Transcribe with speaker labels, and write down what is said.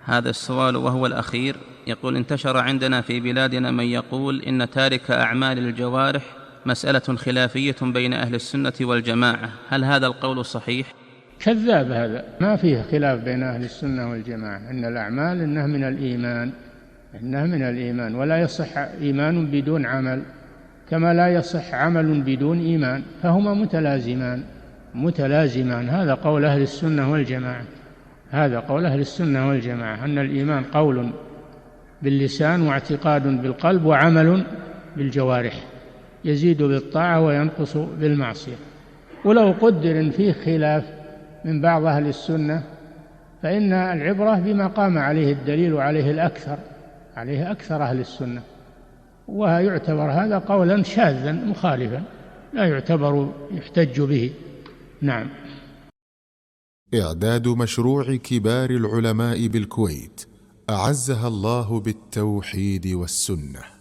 Speaker 1: هذا السؤال وهو الأخير يقول: انتشر عندنا في بلادنا من يقول إن تارك أعمال الجوارح مسألة خلافية بين أهل السنة والجماعة، هل هذا القول صحيح؟
Speaker 2: كذاب، هذا ما فيه خلاف بين أهل السنة والجماعة، إن الأعمال إنها من الإيمان، إنها من الإيمان، ولا يصح إيمان بدون عمل كما لا يصح عمل بدون إيمان، فهما متلازمان. هذا قول أهل السنة والجماعة، هذا قول أهل السنة والجماعة، أن الإيمان قول باللسان واعتقاد بالقلب وعمل بالجوارح، يزيد بالطاعة وينقص بالمعصية. ولو قدر إن فيه خلاف من بعض أهل السنة فإن العبرة بما قام عليه الدليل وعليه الأكثر، عليه أكثر أهل السنة، ويعتبر هذا قولا شاذا مخالفا لا يعتبر يحتج به. نعم.
Speaker 3: إعداد مشروع كبار العلماء بالكويت أعزها الله بالتوحيد والسنة.